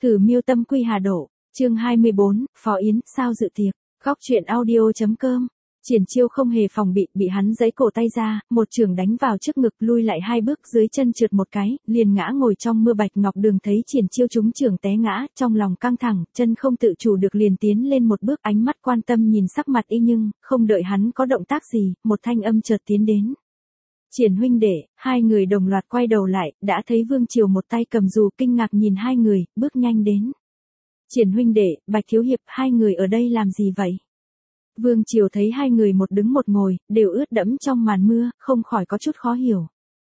Cử Miêu Tâm Quy Hà Độ, chương 24, Phó Yến, sao dự tiệc, góc chuyện audio.com. Triển Chiêu không hề phòng bị hắn giãy cổ tay ra, một chưởng đánh vào trước ngực, lui lại 2 bước, dưới chân trượt một cái, liền ngã ngồi trong mưa. Bạch Ngọc Đường thấy Triển Chiêu trúng chưởng té ngã, trong lòng căng thẳng, chân không tự chủ được liền tiến lên một bước, ánh mắt quan tâm nhìn sắc mặt y, nhưng không đợi hắn có động tác gì, một thanh âm chợt tiến đến. Triển huynh đệ. Hai người đồng loạt quay đầu lại, đã thấy Vương Triều một tay cầm dù, kinh ngạc nhìn hai người, bước nhanh đến. Triển huynh đệ, Bạch thiếu hiệp, hai người ở đây làm gì vậy? Vương Triều thấy hai người một đứng một ngồi, đều ướt đẫm trong màn mưa, không khỏi có chút khó hiểu.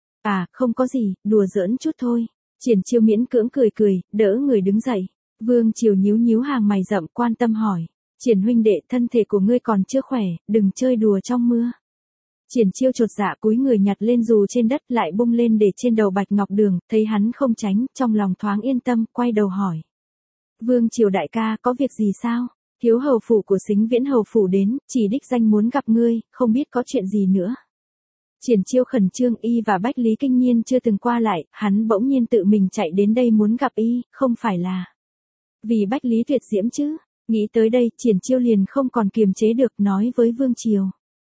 À, không có gì, đùa giỡn chút thôi. Triển Chiêu miễn cưỡng cười, đỡ người đứng dậy. Vương Triều nhíu hàng mày rậm, quan tâm hỏi. Triển huynh đệ, thân thể của ngươi còn chưa khỏe, đừng chơi đùa trong mưa. Triển Chiêu chột dạ cúi người nhặt lên dù trên đất, lại bung lên để trên đầu Bạch Ngọc Đường, thấy hắn không tránh, trong lòng thoáng yên tâm, quay đầu hỏi. Vương Triều đại ca, có việc gì sao? Thiếu hầu phủ của Sính Viễn hầu phủ đến, chỉ đích danh muốn gặp ngươi, không biết có chuyện gì nữa. Triển Chiêu khẩn trương, y và Bách Lý Kinh Nhiên chưa từng qua lại, hắn bỗng nhiên tự mình chạy đến đây muốn gặp y, không phải là vì Bách Lý Tuyệt Diễm chứ? Nghĩ tới đây, Triển Chiêu liền không còn kiềm chế được, nói với Vương Triều.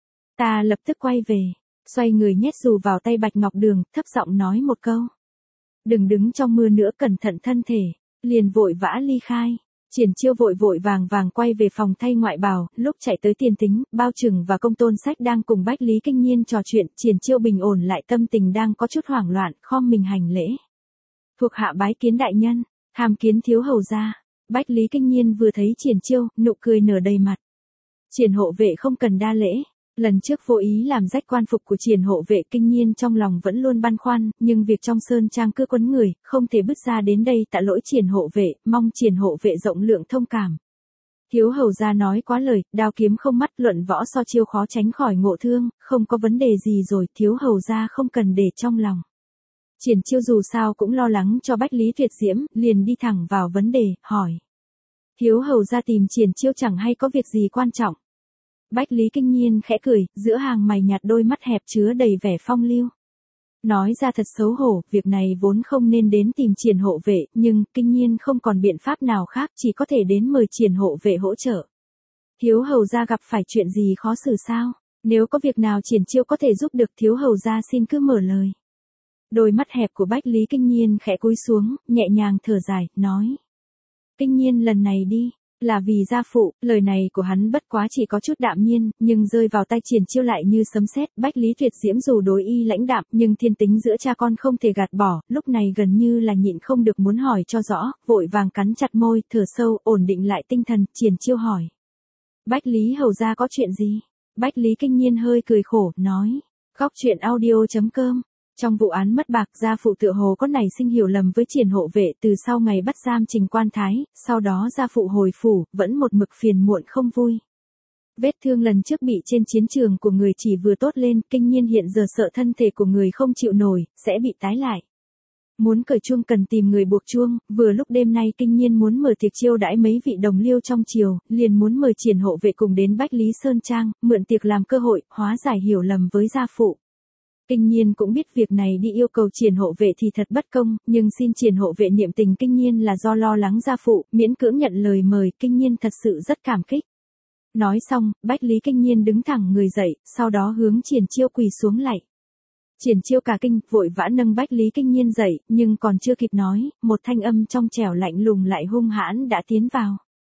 Ta lập tức quay về, xoay người nhét dù vào tay Bạch Ngọc Đường, thấp giọng nói một câu. Đừng đứng trong mưa nữa, cẩn thận thân thể, liền vội vã ly khai. Triển Chiêu vội vàng quay về phòng thay ngoại bào, lúc chạy tới Tiền Tính, Bao Trừng và Công Tôn Sách đang cùng Bách Lý Kinh Nhiên trò chuyện, Triển Chiêu bình ổn lại tâm tình đang có chút hoảng loạn, khom mình hành lễ. Thuộc hạ bái kiến đại nhân, tham kiến thiếu hầu gia. Bách Lý Kinh Nhiên vừa thấy Triển Chiêu, nụ cười nở đầy mặt. Triển hộ vệ không cần đa lễ. Lần trước vô ý làm rách quan phục của Triển hộ vệ, Kinh Nhiên trong lòng vẫn luôn băn khoăn, nhưng việc trong sơn trang cứ quấn người, không thể bứt ra đến đây tạ lỗi Triển hộ vệ, mong Triển hộ vệ rộng lượng thông cảm. Thiếu hầu gia nói quá lời, đao kiếm không mắt, luận võ so chiêu khó tránh khỏi ngộ thương, không có vấn đề gì rồi, thiếu hầu gia không cần để trong lòng. Triển Chiêu dù sao cũng lo lắng cho Bách Lý Tuyệt Diễm, liền đi thẳng vào vấn đề, hỏi. Thiếu hầu gia tìm Triển Chiêu chẳng hay có việc gì quan trọng? Bách Lý Kinh Nhiên khẽ cười, giữa hàng mày nhạt đôi mắt hẹp chứa đầy vẻ phong lưu. Nói ra thật xấu hổ, việc này vốn không nên đến tìm Triển hộ vệ, nhưng Kinh Nhiên không còn biện pháp nào khác, chỉ có thể đến mời Triển hộ vệ hỗ trợ. Thiếu hầu gia gặp phải chuyện gì khó xử sao? Nếu có việc nào Triển Chiêu có thể giúp được, thiếu hầu gia xin cứ mở lời. Đôi mắt hẹp của Bách Lý Kinh Nhiên khẽ cúi xuống, nhẹ nhàng thở dài, nói. Kinh Nhiên lần này đi. Là vì gia phụ, lời này của hắn bất quá chỉ có chút đạm nhiên, nhưng rơi vào tay Triển Chiêu lại như sấm sét. Bách Lý Tuyệt Diễm dù đối y lãnh đạm, nhưng thiên tính giữa cha con không thể gạt bỏ, lúc này gần như là nhịn không được muốn hỏi cho rõ, vội vàng cắn chặt môi, thở sâu, ổn định lại tinh thần, Triển Chiêu hỏi. Bách Lý hầu gia có chuyện gì? Bách Lý Kinh Nhiên hơi cười khổ, nói. Góc chuyện audio.com. Trong vụ án mất bạc, gia phụ tựa hồ có nảy sinh hiểu lầm với Triển hộ vệ, từ sau ngày bắt giam Trình Quan Thái, sau đó gia phụ hồi phủ, vẫn một mực phiền muộn không vui. Vết thương lần trước bị trên chiến trường của người chỉ vừa tốt lên, Kinh Nhiên hiện giờ sợ thân thể của người không chịu nổi, sẽ bị tái lại. Muốn cởi chuông cần tìm người buộc chuông, vừa lúc đêm nay Kinh Nhiên muốn mở tiệc chiêu đãi mấy vị đồng liêu trong triều, liền muốn mời Triển hộ vệ cùng đến Bách Lý Sơn Trang, mượn tiệc làm cơ hội, hóa giải hiểu lầm với gia phụ. Kinh Nhiên cũng biết việc này đi yêu cầu Triển hộ vệ thì thật bất công, nhưng xin Triển hộ vệ niệm tình Kinh Nhiên là do lo lắng gia phụ, miễn cưỡng nhận lời mời, Kinh Nhiên thật sự rất cảm kích. Nói xong, Bách Lý Kinh Nhiên đứng thẳng người dậy, sau đó hướng Triển Chiêu quỳ xuống lạy. Triển Chiêu cả kinh, vội vã nâng Bách Lý Kinh Nhiên dậy, nhưng còn chưa kịp nói, một thanh âm trong trẻo lạnh lùng lại hung hãn đã tiến vào.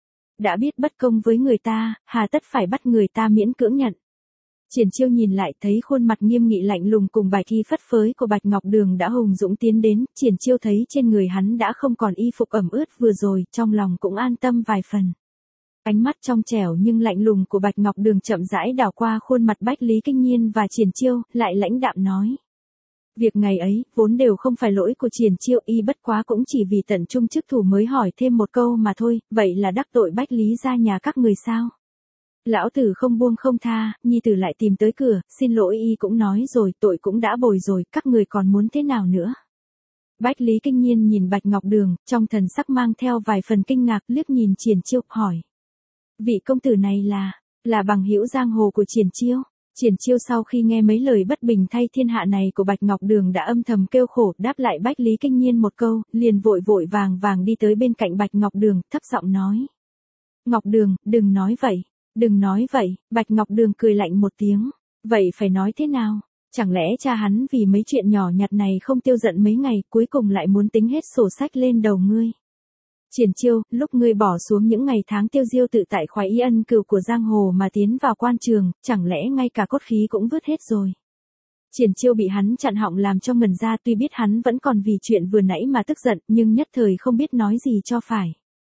Đã biết bất công với người ta, hà tất phải bắt người ta miễn cưỡng nhận. Triển Chiêu nhìn lại thấy khuôn mặt nghiêm nghị lạnh lùng cùng bài thi phất phới của Bạch Ngọc Đường đã hùng dũng tiến đến, Triển Chiêu thấy trên người hắn đã không còn y phục ẩm ướt vừa rồi, trong lòng cũng an tâm vài phần. Ánh mắt trong trẻo nhưng lạnh lùng của Bạch Ngọc Đường chậm rãi đảo qua khuôn mặt Bách Lý Kinh Nhiên và Triển Chiêu, lại lãnh đạm nói. Việc ngày ấy, vốn đều không phải lỗi của Triển Chiêu, y bất quá cũng chỉ vì tận trung chức thủ mới hỏi thêm một câu mà thôi, vậy là đắc tội Bách Lý gia nhà các người sao? Lão tử không buông không tha, nhi tử lại tìm tới cửa, xin lỗi y cũng nói rồi, tội cũng đã bồi rồi, các người còn muốn thế nào nữa? Bách Lý Kinh Nhiên nhìn Bạch Ngọc Đường, trong thần sắc mang theo vài phần kinh ngạc, liếc nhìn Triển Chiêu, hỏi. Vị công tử này là bằng hữu giang hồ của Triển Chiêu? Triển Chiêu sau khi nghe mấy lời bất bình thay thiên hạ này của Bạch Ngọc Đường đã âm thầm kêu khổ, đáp lại Bách Lý Kinh Nhiên một câu, liền vội vội vàng vàng đi tới bên cạnh Bạch Ngọc Đường, thấp giọng nói. Ngọc Đường, đừng nói vậy, đừng nói vậy, Bạch Ngọc Đường cười lạnh một tiếng, vậy phải nói thế nào? Chẳng lẽ cha hắn vì mấy chuyện nhỏ nhặt này không tiêu giận mấy ngày, cuối cùng lại muốn tính hết sổ sách lên đầu ngươi? Triển Chiêu, lúc ngươi bỏ xuống những ngày tháng tiêu diêu tự tại khoái y ân cừu của giang hồ mà tiến vào quan trường, chẳng lẽ ngay cả cốt khí cũng vứt hết rồi? Triển Chiêu bị hắn chặn họng làm cho ngần ra, tuy biết hắn vẫn còn vì chuyện vừa nãy mà tức giận, nhưng nhất thời không biết nói gì cho phải.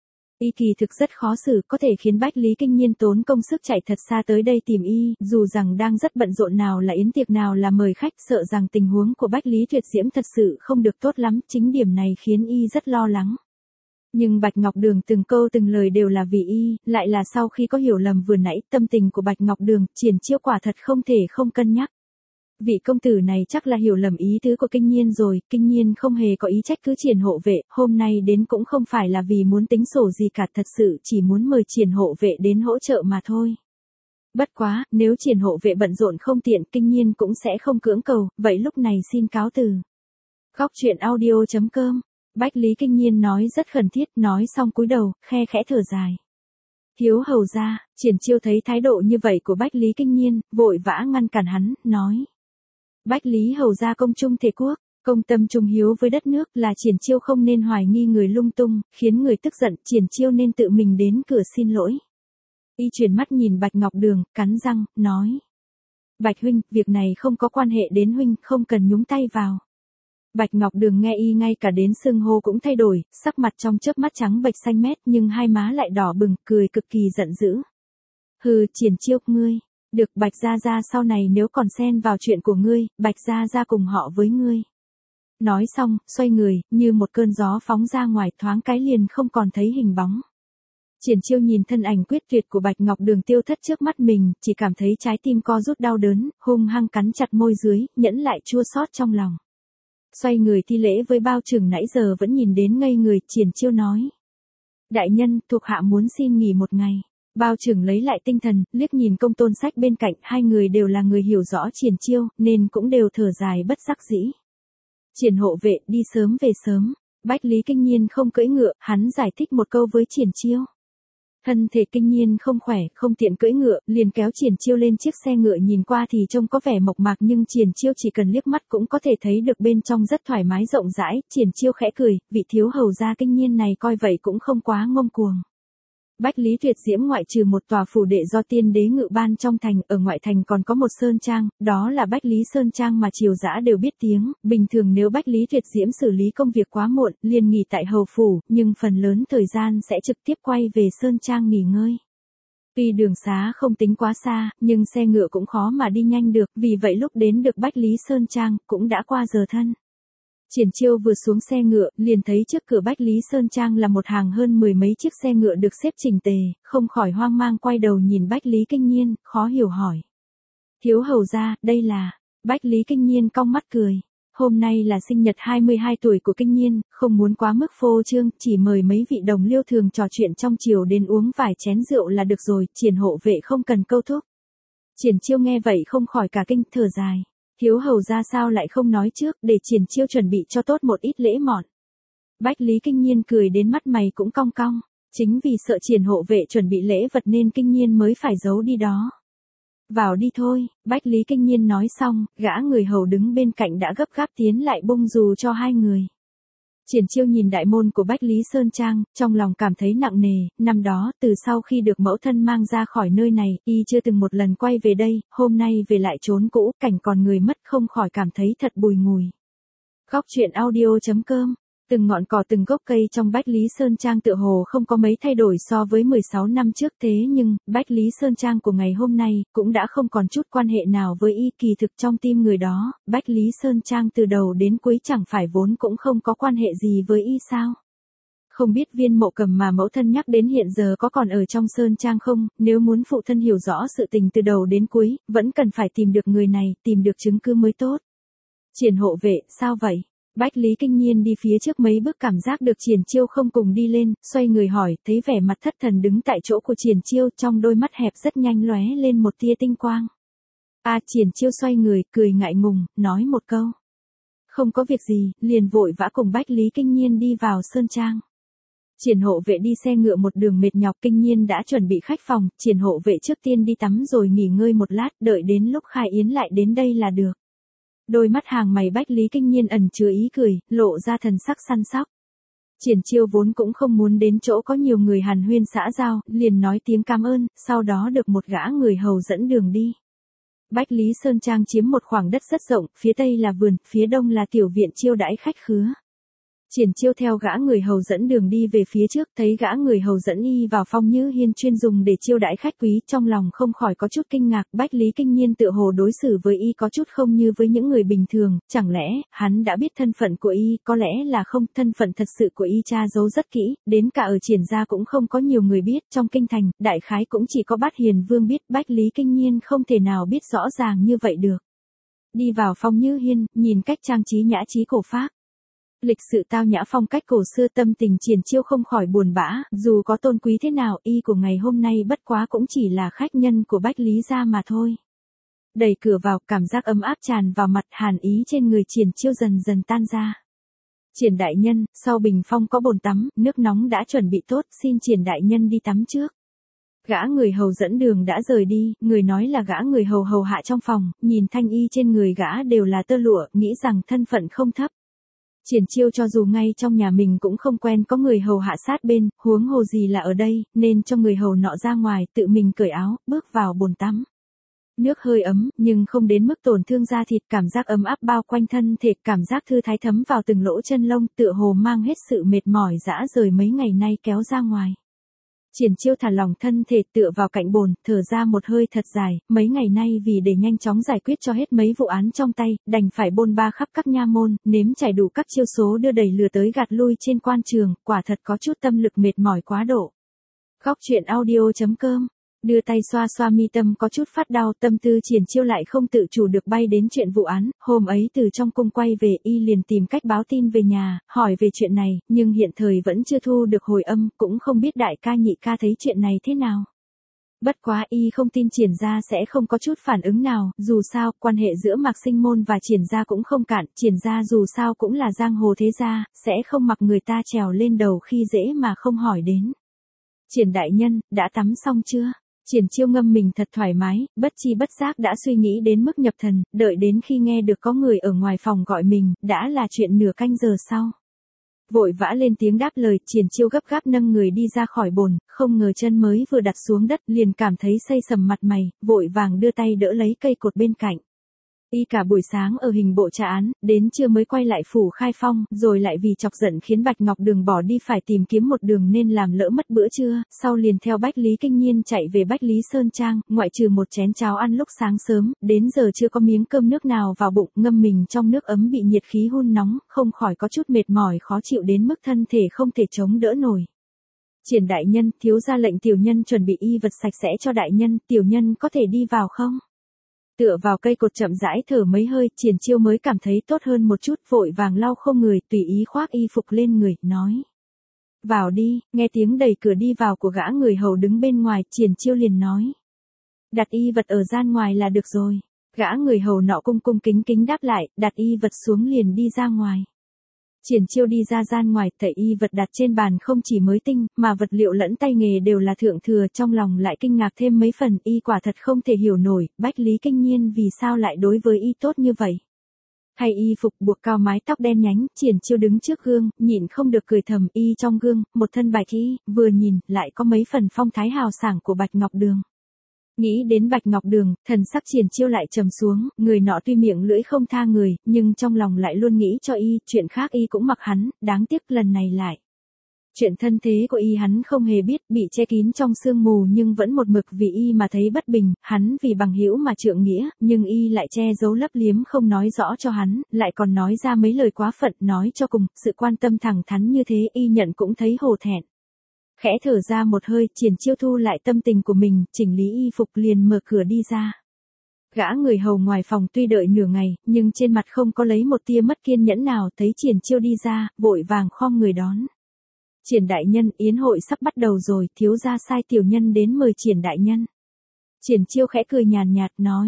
Y kỳ thực rất khó xử, có thể khiến Bách Lý Kinh Nhiên tốn công sức chạy thật xa tới đây tìm y, dù rằng đang rất bận rộn, nào là yến tiệc nào là mời khách, sợ rằng tình huống của Bách Lý Tuyệt Diễm thật sự không được tốt lắm, chính điểm này khiến y rất lo lắng. Nhưng Bạch Ngọc Đường từng câu từng lời đều là vì y, lại là sau khi có hiểu lầm vừa nãy, tâm tình của Bạch Ngọc Đường, Triển Chiêu quả thật không thể không cân nhắc. Vị công tử này chắc là hiểu lầm ý tứ của Kinh Nhiên rồi, Kinh Nhiên không hề có ý trách cứ Triển hộ vệ, hôm nay đến cũng không phải là vì muốn tính sổ gì cả, thật sự chỉ muốn mời Triển hộ vệ đến hỗ trợ mà thôi. Bất quá, nếu Triển hộ vệ bận rộn không tiện, Kinh Nhiên cũng sẽ không cưỡng cầu, vậy lúc này xin cáo từ. Góc truyện audio.com. Bách Lý Kinh Nhiên nói rất khẩn thiết, nói xong cúi đầu, khe khẽ thở dài. Thiếu hầu gia, Triển Chiêu thấy thái độ như vậy của Bách Lý Kinh Nhiên, vội vã ngăn cản hắn, nói. Bách Lý hầu gia công trung thể quốc, công tâm trung hiếu với đất nước, là Triển Chiêu không nên hoài nghi người lung tung, khiến người tức giận, Triển Chiêu nên tự mình đến cửa xin lỗi. Y chuyển mắt nhìn Bạch Ngọc Đường, cắn răng, nói. Bạch huynh, việc này không có quan hệ đến huynh, không cần nhúng tay vào. Bạch Ngọc Đường nghe y ngay cả đến xưng hô cũng thay đổi, sắc mặt trong chớp mắt trắng bệch xanh mét, nhưng hai má lại đỏ bừng, cười cực kỳ giận dữ. Hừ, Triển Chiêu, ngươi, được Bạch gia gia sau này nếu còn xen vào chuyện của ngươi, Bạch gia gia cùng họ với ngươi. Nói xong, xoay người, như một cơn gió phóng ra ngoài, thoáng cái liền không còn thấy hình bóng. Triển Chiêu nhìn thân ảnh quyết tuyệt của Bạch Ngọc Đường tiêu thất trước mắt mình, chỉ cảm thấy trái tim co rút đau đớn, hung hăng cắn chặt môi dưới, nhẫn lại chua xót trong lòng. Xoay người thi lễ với bao trưởng nãy giờ vẫn nhìn đến ngây người, Triển Chiêu nói. Đại nhân, thuộc hạ muốn xin nghỉ một ngày. Bao trưởng lấy lại tinh thần, liếc nhìn Công Tôn Sách bên cạnh, hai người đều là người hiểu rõ Triển Chiêu, nên cũng đều thở dài bất đắc dĩ. Triển hộ vệ, đi sớm về sớm. Bách Lý Kinh Nhiên không cưỡi ngựa, hắn giải thích một câu với Triển Chiêu. Thân thể Kinh Nhiên không khỏe, không tiện cưỡi ngựa, liền kéo Triển Chiêu lên chiếc xe ngựa, nhìn qua thì trông có vẻ mộc mạc nhưng Triển Chiêu chỉ cần liếc mắt cũng có thể thấy được bên trong rất thoải mái rộng rãi. Triển Chiêu khẽ cười, vị thiếu hầu gia Kinh Nhiên này coi vậy cũng không quá ngông cuồng. Bách Lý Tuyệt Diễm ngoại trừ một tòa phủ đệ do tiên đế ngự ban trong thành, ở ngoại thành còn có một sơn trang, đó là Bách Lý Sơn Trang mà triều dã đều biết tiếng. Bình thường nếu Bách Lý Tuyệt Diễm xử lý công việc quá muộn, liền nghỉ tại hầu phủ, nhưng phần lớn thời gian sẽ trực tiếp quay về sơn trang nghỉ ngơi. Tuy đường xá không tính quá xa, nhưng xe ngựa cũng khó mà đi nhanh được, vì vậy lúc đến được Bách Lý Sơn Trang, cũng đã qua giờ thân. Triển Chiêu vừa xuống xe ngựa, liền thấy trước cửa Bách Lý Sơn Trang là một hàng hơn 10 mấy chiếc xe ngựa được xếp chỉnh tề, không khỏi hoang mang quay đầu nhìn Bách Lý Kinh Nhiên, khó hiểu hỏi. Thiếu hầu gia, đây là... Bách Lý Kinh Nhiên cong mắt cười. Hôm nay là sinh nhật 22 tuổi của Kinh Nhiên, không muốn quá mức phô trương, chỉ mời mấy vị đồng liêu thường trò chuyện trong chiều đến uống vài chén rượu là được rồi, Triển hộ vệ không cần câu thúc. Triển Chiêu nghe vậy không khỏi cả kinh, thở dài. Thiếu hầu ra sao lại không nói trước, để Triển Chiêu chuẩn bị cho tốt một ít lễ mọn. Bách Lý Kinh Nhiên cười đến mắt mày cũng cong cong, chính vì sợ Triển hộ vệ chuẩn bị lễ vật nên Kinh Nhiên mới phải giấu đi đó. Vào đi thôi, Bách Lý Kinh Nhiên nói xong, gã người hầu đứng bên cạnh đã gấp gáp tiến lại bung dù cho hai người. Triển Chiêu nhìn đại môn của Bách Lý Sơn Trang, trong lòng cảm thấy nặng nề, năm đó, từ sau khi được mẫu thân mang ra khỏi nơi này, y chưa từng một lần quay về đây, hôm nay về lại trốn cũ, cảnh còn người mất không khỏi cảm thấy thật bùi ngùi. Góc truyện audio.com. Từng ngọn cỏ từng gốc cây trong Bách Lý Sơn Trang tựa hồ không có mấy thay đổi so với 16 năm trước, thế nhưng, Bách Lý Sơn Trang của ngày hôm nay, cũng đã không còn chút quan hệ nào với y. Kỳ thực trong tim người đó, Bách Lý Sơn Trang từ đầu đến cuối chẳng phải vốn cũng không có quan hệ gì với y sao? Không biết Viên Mộ Cầm mà mẫu thân nhắc đến hiện giờ có còn ở trong Sơn Trang không, nếu muốn phụ thân hiểu rõ sự tình từ đầu đến cuối, vẫn cần phải tìm được người này, tìm được chứng cứ mới tốt. Triển hộ vệ, sao vậy? Bách Lý Kinh Nhiên đi phía trước mấy bước cảm giác được Triển Chiêu không cùng đi lên, xoay người hỏi, thấy vẻ mặt thất thần đứng tại chỗ của Triển Chiêu, trong đôi mắt hẹp rất nhanh lóe lên một tia tinh quang. Triển Chiêu xoay người, cười ngại ngùng, nói một câu. Không có việc gì, liền vội vã cùng Bách Lý Kinh Nhiên đi vào Sơn Trang. Triển hộ vệ đi xe ngựa một đường mệt nhọc, Kinh Nhiên đã chuẩn bị khách phòng, Triển hộ vệ trước tiên đi tắm rồi nghỉ ngơi một lát, đợi đến lúc khai yến lại đến đây là được. Đôi mắt hàng mày Bách Lý Kinh Nhiên ẩn chứa ý cười, lộ ra thần sắc săn sóc. Triển Chiêu vốn cũng không muốn đến chỗ có nhiều người hàn huyên xã giao, liền nói tiếng cảm ơn, sau đó được một gã người hầu dẫn đường đi. Bách Lý Sơn Trang chiếm một khoảng đất rất rộng, phía tây là vườn, phía đông là tiểu viện chiêu đãi khách khứa. Triển Chiêu theo gã người hầu dẫn đường đi về phía trước, thấy gã người hầu dẫn y vào phòng Như Hiên chuyên dùng để chiêu đãi khách quý, trong lòng không khỏi có chút kinh ngạc, Bách Lý Kinh Nhiên tựa hồ đối xử với y có chút không như với những người bình thường, chẳng lẽ, hắn đã biết thân phận của y, có lẽ là không, thân phận thật sự của y tra giấu rất kỹ, đến cả ở Triển gia cũng không có nhiều người biết, trong kinh thành, đại khái cũng chỉ có Bát Hiền Vương biết, Bách Lý Kinh Nhiên không thể nào biết rõ ràng như vậy được. Đi vào phòng Như Hiên, nhìn cách trang trí nhã trí cổ phác. Lịch sự tao nhã phong cách cổ xưa, tâm tình Triển Chiêu không khỏi buồn bã, dù có tôn quý thế nào, y của ngày hôm nay bất quá cũng chỉ là khách nhân của Bách Lý gia mà thôi. Đẩy cửa vào, cảm giác ấm áp tràn vào mặt, hàn ý trên người Triển Chiêu dần dần tan ra. Triển đại nhân, sau bình phong có bồn tắm, nước nóng đã chuẩn bị tốt, xin Triển đại nhân đi tắm trước. Gã người hầu dẫn đường đã rời đi, người nói là gã người hầu hầu hạ trong phòng, nhìn thanh y trên người gã đều là tơ lụa, nghĩ rằng thân phận không thấp. Triển Chiêu cho dù ngay trong nhà mình cũng không quen có người hầu hạ sát bên, huống hồ gì là ở đây, nên cho người hầu nọ ra ngoài, tự mình cởi áo, bước vào bồn tắm. Nước hơi ấm, nhưng không đến mức tổn thương da thịt, cảm giác ấm áp bao quanh thân thể, cảm giác thư thái thấm vào từng lỗ chân lông, tựa hồ mang hết sự mệt mỏi dã rời mấy ngày nay kéo ra ngoài. Triển Chiêu thả lỏng thân thể tựa vào cạnh bồn, thở ra một hơi thật dài, mấy ngày nay vì để nhanh chóng giải quyết cho hết mấy vụ án trong tay, đành phải bôn ba khắp các nha môn, nếm trải đủ các chiêu số đưa đẩy lừa tới gạt lui trên quan trường, quả thật có chút tâm lực mệt mỏi quá độ. Góc truyện audio.com đưa tay xoa xoa mi tâm có chút phát đau, tâm tư Triển Chiêu lại không tự chủ được bay đến chuyện vụ án, hôm ấy từ trong cung quay về y liền tìm cách báo tin về nhà, hỏi về chuyện này, nhưng hiện thời vẫn chưa thu được hồi âm, cũng không biết đại ca nhị ca thấy chuyện này thế nào. Bất quá y không tin Triển gia sẽ không có chút phản ứng nào, dù sao, quan hệ giữa Mạc Sinh Môn và Triển gia cũng không cạn, Triển gia dù sao cũng là giang hồ thế gia, sẽ không mặc người ta trèo lên đầu khi dễ mà không hỏi đến. Triển đại nhân, đã tắm xong chưa? Triển Chiêu ngâm mình thật thoải mái, bất chi bất giác đã suy nghĩ đến mức nhập thần, đợi đến khi nghe được có người ở ngoài phòng gọi mình, đã là chuyện nửa canh giờ sau. Vội vã lên tiếng đáp lời, Triển Chiêu gấp gáp nâng người đi ra khỏi bồn, không ngờ chân mới vừa đặt xuống đất liền cảm thấy xây sầm mặt mày, vội vàng đưa tay đỡ lấy cây cột bên cạnh. Y cả buổi sáng ở hình bộ tra án, đến trưa mới quay lại phủ Khai Phong, rồi lại vì chọc giận khiến Bạch Ngọc Đường bỏ đi phải tìm kiếm một đường nên làm lỡ mất bữa trưa, sau liền theo Bách Lý Kinh Nhiên chạy về Bách Lý Sơn Trang, ngoại trừ một chén cháo ăn lúc sáng sớm, đến giờ chưa có miếng cơm nước nào vào bụng, ngâm mình trong nước ấm bị nhiệt khí hun nóng, không khỏi có chút mệt mỏi khó chịu đến mức thân thể không thể chống đỡ nổi. Triển đại nhân, thiếu gia lệnh tiểu nhân chuẩn bị y vật sạch sẽ cho đại nhân, tiểu nhân có thể đi vào không? Tựa vào cây cột chậm rãi thở mấy hơi, Triển Chiêu mới cảm thấy tốt hơn một chút, vội vàng lau khô người, tùy ý khoác y phục lên người, nói. Vào đi, nghe tiếng đẩy cửa đi vào của gã người hầu đứng bên ngoài, Triển Chiêu liền nói. Đặt y vật ở gian ngoài là được rồi. Gã người hầu nọ cung cung kính kính đáp lại, đặt y vật xuống liền đi ra ngoài. Triển Chiêu đi ra gian ngoài, thấy y vật đặt trên bàn không chỉ mới tinh, mà vật liệu lẫn tay nghề đều là thượng thừa, trong lòng lại kinh ngạc thêm mấy phần, y quả thật không thể hiểu nổi, Bách Lý Kinh Nhiên vì sao lại đối với y tốt như vậy. Thay y phục buộc cao mái tóc đen nhánh, Triển Chiêu đứng trước gương, nhịn không được cười thầm, y trong gương, một thân bạch y, vừa nhìn, lại có mấy phần phong thái hào sảng của Bạch Ngọc Đường. Nghĩ đến Bạch Ngọc Đường, thần sắc Triển Chiêu lại trầm xuống, người nọ tuy miệng lưỡi không tha người, nhưng trong lòng lại luôn nghĩ cho y, chuyện khác y cũng mặc hắn, đáng tiếc lần này lại. Chuyện thân thế của y hắn không hề biết, bị che kín trong sương mù nhưng vẫn một mực vì y mà thấy bất bình, hắn vì bằng hữu mà trượng nghĩa, nhưng y lại che giấu lấp liếm không nói rõ cho hắn, lại còn nói ra mấy lời quá phận, nói cho cùng, sự quan tâm thẳng thắn như thế y nhận cũng thấy hổ thẹn. Khẽ thở ra một hơi, Triển Chiêu thu lại tâm tình của mình, chỉnh lý y phục liền mở cửa đi ra. Gã người hầu ngoài phòng tuy đợi nửa ngày, nhưng trên mặt không có lấy một tia mất kiên nhẫn nào, thấy Triển Chiêu đi ra, vội vàng khom người đón. Triển đại nhân, yến hội sắp bắt đầu rồi, thiếu gia sai tiểu nhân đến mời Triển đại nhân. Triển Chiêu khẽ cười nhàn nhạt nói,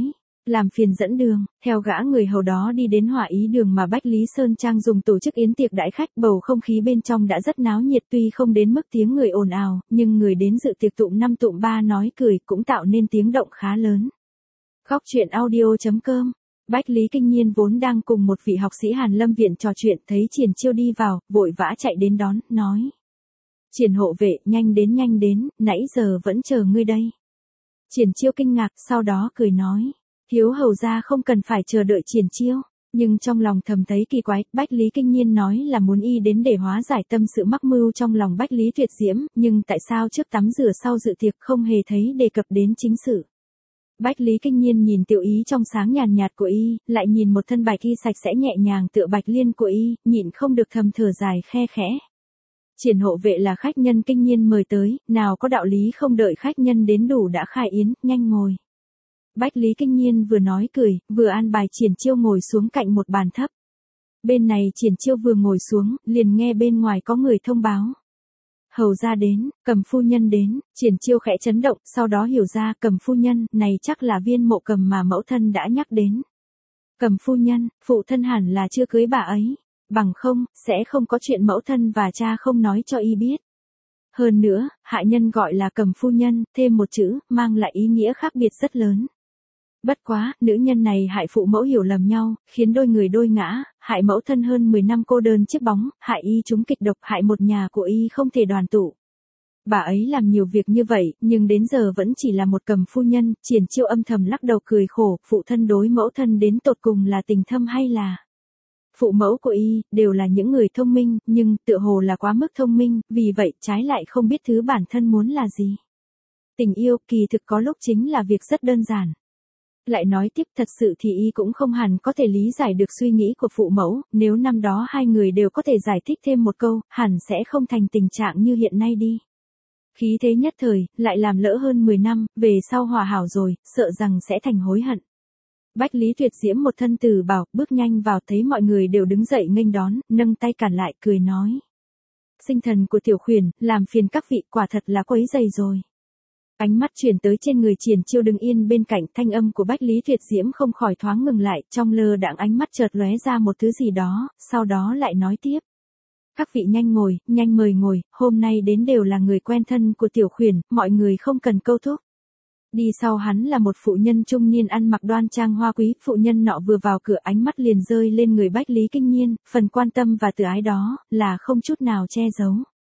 Làm phiền dẫn đường, theo gã người hầu đó đi đến Hỏa Ý đường mà Bách Lý Sơn Trang dùng tổ chức yến tiệc đãi khách, bầu không khí bên trong đã rất náo nhiệt, tuy không đến mức tiếng người ồn ào, nhưng người đến dự tiệc tụm năm tụm ba nói cười cũng tạo nên tiếng động khá lớn. Góc truyện audio.com. Bách Lý Kinh Nhiên vốn đang cùng một vị học sĩ Hàn Lâm viện trò chuyện, thấy Triển Chiêu đi vào, vội vã chạy đến đón, nói: "Triển hộ vệ, nhanh đến, nãy giờ vẫn chờ ngươi đây." Triển Chiêu kinh ngạc, sau đó cười nói: "Thiếu hầu gia không cần phải chờ đợi Triển Chiêu." Nhưng trong lòng thầm thấy kỳ quái, Bách Lý Kinh Nhiên nói là muốn y đến để hóa giải tâm sự mắc mưu trong lòng Bách Lý Tuyệt Diễm, nhưng tại sao trước tắm rửa sau dự tiệc không hề thấy đề cập đến chính sự. Bách Lý Kinh Nhiên nhìn tiểu ý trong sáng nhàn nhạt của y, lại nhìn một thân bạch y sạch sẽ nhẹ nhàng tựa bạch liên của y, nhịn không được thầm thở dài khe khẽ. Triển hộ vệ là khách nhân Kinh Nhiên mời tới, nào có đạo lý không đợi khách nhân đến đủ đã khai yến, nhanh ngồi. Bách Lý Kinh Nhiên vừa nói cười, vừa an bài Triển Chiêu ngồi xuống cạnh một bàn thấp. Bên này Triển Chiêu vừa ngồi xuống, liền nghe bên ngoài có người thông báo: "Hầu gia đến, Cầm phu nhân đến." Triển Chiêu khẽ chấn động, sau đó hiểu ra Cầm phu nhân, này chắc là Viên Mộ Cầm mà mẫu thân đã nhắc đến. Cầm phu nhân, phụ thân hẳn là chưa cưới bà ấy, bằng không, sẽ không có chuyện mẫu thân và cha không nói cho y biết. Hơn nữa, hạ nhân gọi là Cầm phu nhân, thêm một chữ, mang lại ý nghĩa khác biệt rất lớn. Bất quá, nữ nhân này hại phụ mẫu hiểu lầm nhau, khiến đôi người đôi ngã, hại mẫu thân hơn 10 năm cô đơn chiếc bóng, hại y trúng kịch độc, hại một nhà của y không thể đoàn tụ. Bà ấy làm nhiều việc như vậy, nhưng đến giờ vẫn chỉ là một Cầm phu nhân. Triển Chiêu âm thầm lắc đầu cười khổ, phụ thân đối mẫu thân đến tột cùng là tình thâm hay là phụ mẫu của y, đều là những người thông minh, nhưng tựa hồ là quá mức thông minh, vì vậy trái lại không biết thứ bản thân muốn là gì. Tình yêu kỳ thực có lúc chính là việc rất đơn giản. Lại nói tiếp, thật sự thì y cũng không hẳn có thể lý giải được suy nghĩ của phụ mẫu, nếu năm đó hai người đều có thể giải thích thêm một câu, hẳn sẽ không thành tình trạng như hiện nay đi. Khí thế nhất thời, lại làm lỡ hơn 10 năm, về sau hòa hảo rồi, sợ rằng sẽ thành hối hận. Bách Lý Tuyệt Diễm một thân từ bảo, bước nhanh vào, thấy mọi người đều đứng dậy nghênh đón, nâng tay cản lại, cười nói: "Sinh thần của tiểu khuyển, làm phiền các vị, quả thật là quấy rầy rồi." Ánh mắt chuyển tới trên người Triển Chiêu đứng yên bên cạnh, thanh âm của Bách Lý Tuyệt Diễm không khỏi thoáng ngừng lại, trong lơ đãng ánh mắt chợt lóe ra một thứ gì đó, sau đó lại nói tiếp: "Các vị nhanh ngồi, nhanh mời ngồi, hôm nay đến đều là người quen thân của tiểu khuyển, mọi người không cần câu thúc." Đi sau hắn là một phụ nhân trung niên ăn mặc đoan trang hoa quý, phụ nhân nọ vừa vào cửa ánh mắt liền rơi lên người Bách Lý Kinh Nhiên, phần quan tâm và từ ái đó, là không chút nào che giấu.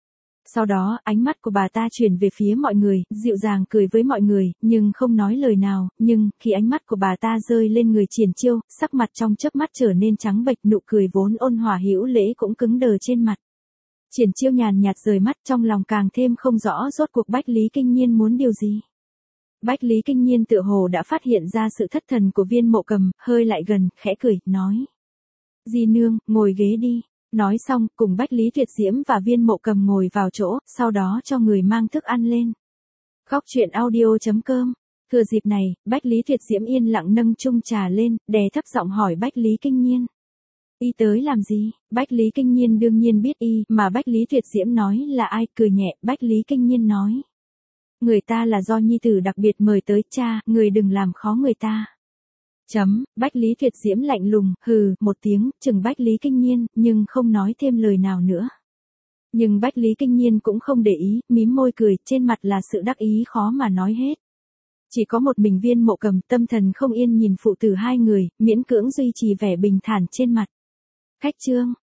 Sau đó, ánh mắt của bà ta chuyển về phía mọi người, dịu dàng cười với mọi người, nhưng không nói lời nào, nhưng, khi ánh mắt của bà ta rơi lên người Triển Chiêu, sắc mặt trong chớp mắt trở nên trắng bệch, nụ cười vốn ôn hòa hữu lễ cũng cứng đờ trên mặt. Triển Chiêu nhàn nhạt rời mắt, trong lòng càng thêm không rõ rốt cuộc Bách Lý Kinh Nhiên muốn điều gì. Bách Lý Kinh Nhiên tựa hồ đã phát hiện ra sự thất thần của Viên Mộ Cầm, hơi lại gần, khẽ cười, nói: "Di nương, ngồi ghế đi." Nói xong, cùng Bách Lý Tuyệt Diễm và Viên Mộ Cầm ngồi vào chỗ, sau đó cho người mang thức ăn lên. Góc truyện audio.com. Thừa dịp này, Bách Lý Tuyệt Diễm yên lặng nâng chung trà lên, đè thấp giọng hỏi Bách Lý Kinh Nhiên: "Y tới làm gì?" Bách Lý Kinh Nhiên đương nhiên biết y, mà Bách Lý Tuyệt Diễm nói là ai, cười nhẹ, Bách Lý Kinh Nhiên nói: "Người ta là do nhi tử đặc biệt mời tới, cha, người đừng làm khó người ta." Bách Lý Tuyệt Diễm lạnh lùng, hừ, một tiếng, chừng Bách Lý Kinh Nhiên, nhưng không nói thêm lời nào nữa. Nhưng Bách Lý Kinh Nhiên cũng không để ý, mím môi cười, trên mặt là sự đắc ý khó mà nói hết. Chỉ có một mình Viên Mộ Cầm tâm thần không yên nhìn phụ tử hai người, miễn cưỡng duy trì vẻ bình thản trên mặt. Khách trương,